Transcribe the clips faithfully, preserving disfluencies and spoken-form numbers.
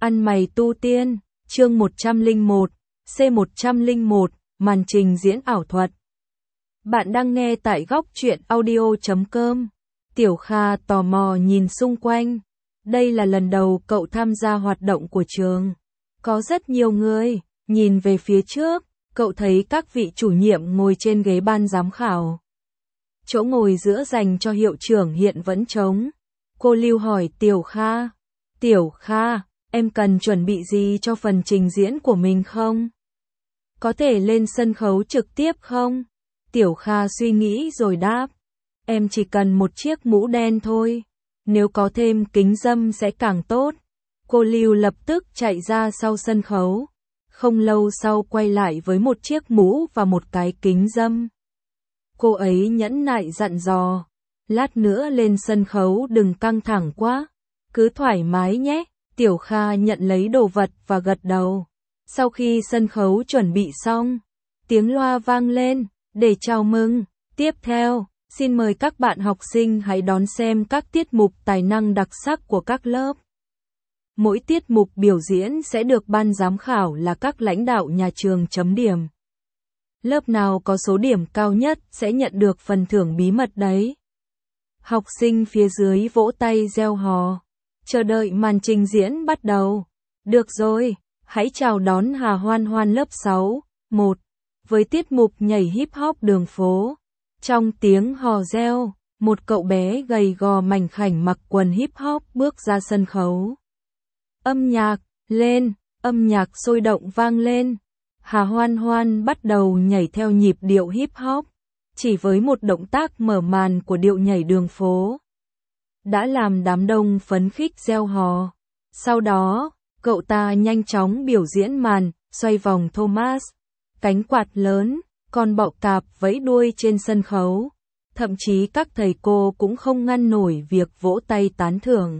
Ăn mày tu tiên, chương một trăm lẻ một, C một trăm lẻ một, màn trình diễn ảo thuật. Bạn đang nghe tại góc truyện audio chấm com. Tiểu Kha tò mò nhìn xung quanh. Đây là lần đầu cậu tham gia hoạt động của trường. Có rất nhiều người, nhìn về phía trước, cậu thấy các vị chủ nhiệm ngồi trên ghế ban giám khảo. Chỗ ngồi giữa dành cho hiệu trưởng hiện vẫn trống. Cô Lưu hỏi Tiểu Kha. Tiểu Kha, em cần chuẩn bị gì cho phần trình diễn của mình không? Có thể lên sân khấu trực tiếp không? Tiểu Kha suy nghĩ rồi đáp. Em chỉ cần một chiếc mũ đen thôi. Nếu có thêm kính râm sẽ càng tốt. Cô Lưu lập tức chạy ra sau sân khấu. Không lâu sau quay lại với một chiếc mũ và một cái kính râm. Cô ấy nhẫn nại dặn dò. Lát nữa lên sân khấu đừng căng thẳng quá. Cứ thoải mái nhé. Tiểu Kha nhận lấy đồ vật và gật đầu. Sau khi sân khấu chuẩn bị xong, tiếng loa vang lên, để chào mừng. Tiếp theo, xin mời các bạn học sinh hãy đón xem các tiết mục tài năng đặc sắc của các lớp. Mỗi tiết mục biểu diễn sẽ được ban giám khảo là các lãnh đạo nhà trường chấm điểm. Lớp nào có số điểm cao nhất sẽ nhận được phần thưởng bí mật đấy. Học sinh phía dưới vỗ tay reo hò. Chờ đợi màn trình diễn bắt đầu. Được rồi, hãy chào đón Hà Hoan Hoan lớp sáu, một, với tiết mục nhảy hip hop đường phố. Trong tiếng hò reo, một cậu bé gầy gò mảnh khảnh mặc quần hip hop bước ra sân khấu. Âm nhạc, lên, âm nhạc sôi động vang lên. Hà Hoan Hoan bắt đầu nhảy theo nhịp điệu hip hop, chỉ với một động tác mở màn của điệu nhảy đường phố. Đã làm đám đông phấn khích reo hò. Sau đó, cậu ta nhanh chóng biểu diễn màn, xoay vòng Thomas, cánh quạt lớn, con bọ cạp vẫy đuôi trên sân khấu. Thậm chí các thầy cô cũng không ngăn nổi việc vỗ tay tán thưởng.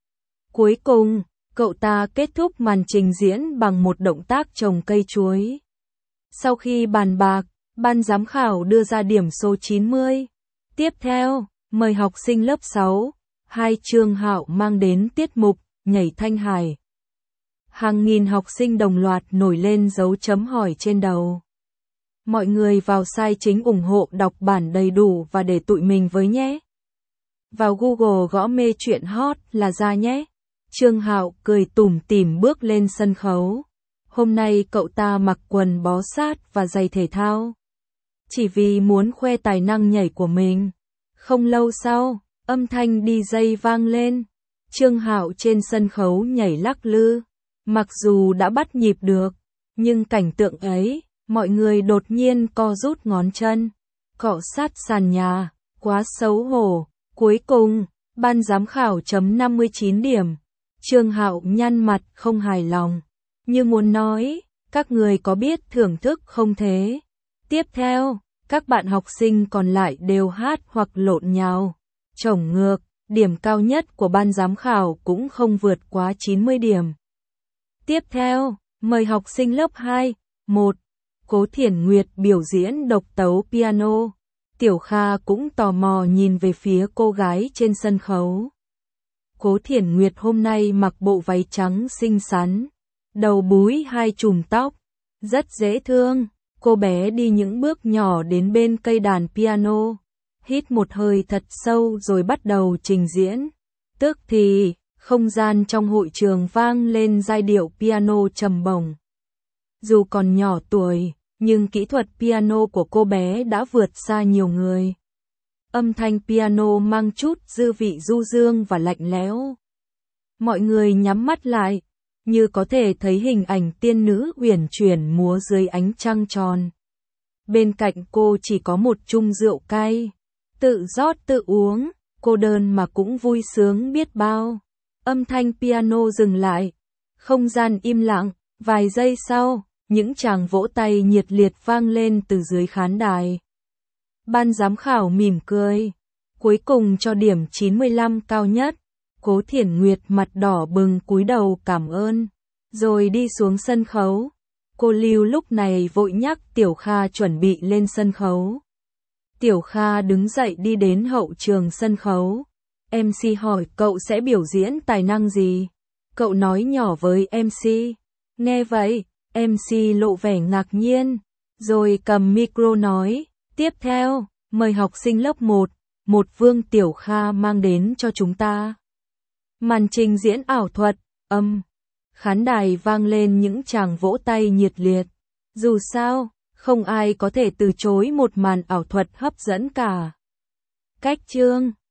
Cuối cùng, cậu ta kết thúc màn trình diễn bằng một động tác trồng cây chuối. Sau khi bàn bạc, ban giám khảo đưa ra điểm số chín mươi. Tiếp theo, mời học sinh lớp sáu. Hai Trương Hạo mang đến tiết mục nhảy Thanh Hải. Hàng nghìn học sinh đồng loạt nổi lên dấu chấm hỏi trên đầu. Mọi người vào site chính ủng hộ đọc bản đầy đủ và để tụi mình với nhé. Vào Google gõ mê truyện hot là ra nhé. Trương Hạo cười tủm tỉm bước lên sân khấu. Hôm nay cậu ta mặc quần bó sát và giày thể thao. Chỉ vì muốn khoe tài năng nhảy của mình. Không lâu sau, âm thanh đi jây vang lên. Trương Hạo trên sân khấu nhảy lắc lư. Mặc dù đã bắt nhịp được, nhưng cảnh tượng ấy, mọi người đột nhiên co rút ngón chân, cọ sát sàn nhà, quá xấu hổ. Cuối cùng, ban giám khảo chấm năm mươi chín điểm. Trương Hạo nhăn mặt không hài lòng, như muốn nói, các người có biết thưởng thức không thế? Tiếp theo, các bạn học sinh còn lại đều hát hoặc lộn nhào. Chổng ngược, điểm cao nhất của ban giám khảo cũng không vượt quá chín mươi điểm. Tiếp theo, mời học sinh lớp hai, một, Cố Thiển Nguyệt biểu diễn độc tấu piano. Tiểu Kha cũng tò mò nhìn về phía cô gái trên sân khấu. Cố Thiển Nguyệt hôm nay mặc bộ váy trắng xinh xắn, đầu búi hai chùm tóc, rất dễ thương. Cô bé đi những bước nhỏ đến bên cây đàn piano, hít một hơi thật sâu rồi bắt đầu trình diễn. Tức thì, không gian trong hội trường vang lên giai điệu piano trầm bổng. Dù còn nhỏ tuổi, nhưng kỹ thuật piano của cô bé đã vượt xa nhiều người. Âm thanh piano mang chút dư vị du dương và lạnh lẽo. Mọi người nhắm mắt lại, như có thể thấy hình ảnh tiên nữ uyển chuyển múa dưới ánh trăng tròn. Bên cạnh cô chỉ có một chung rượu cay, tự rót tự uống, cô đơn mà cũng vui sướng biết bao. Âm thanh piano dừng lại, không gian im lặng, vài giây sau, những tràng vỗ tay nhiệt liệt vang lên từ dưới khán đài. Ban giám khảo mỉm cười, cuối cùng cho điểm chín mươi lăm cao nhất. Cố Thiển Nguyệt mặt đỏ bừng cúi đầu cảm ơn, rồi đi xuống sân khấu. Cô Lưu lúc này vội nhắc Tiểu Kha chuẩn bị lên sân khấu. Tiểu Kha đứng dậy đi đến hậu trường sân khấu. em xê hỏi cậu sẽ biểu diễn tài năng gì? Cậu nói nhỏ với em xê. Nghe vậy, em xê lộ vẻ ngạc nhiên, rồi cầm micro nói, tiếp theo, mời học sinh lớp một, một Vương Tiểu Kha mang đến cho chúng ta. Màn trình diễn ảo thuật, âm, khán đài vang lên những tràng vỗ tay nhiệt liệt. Dù sao, không ai có thể từ chối một màn ảo thuật hấp dẫn cả. Cách chương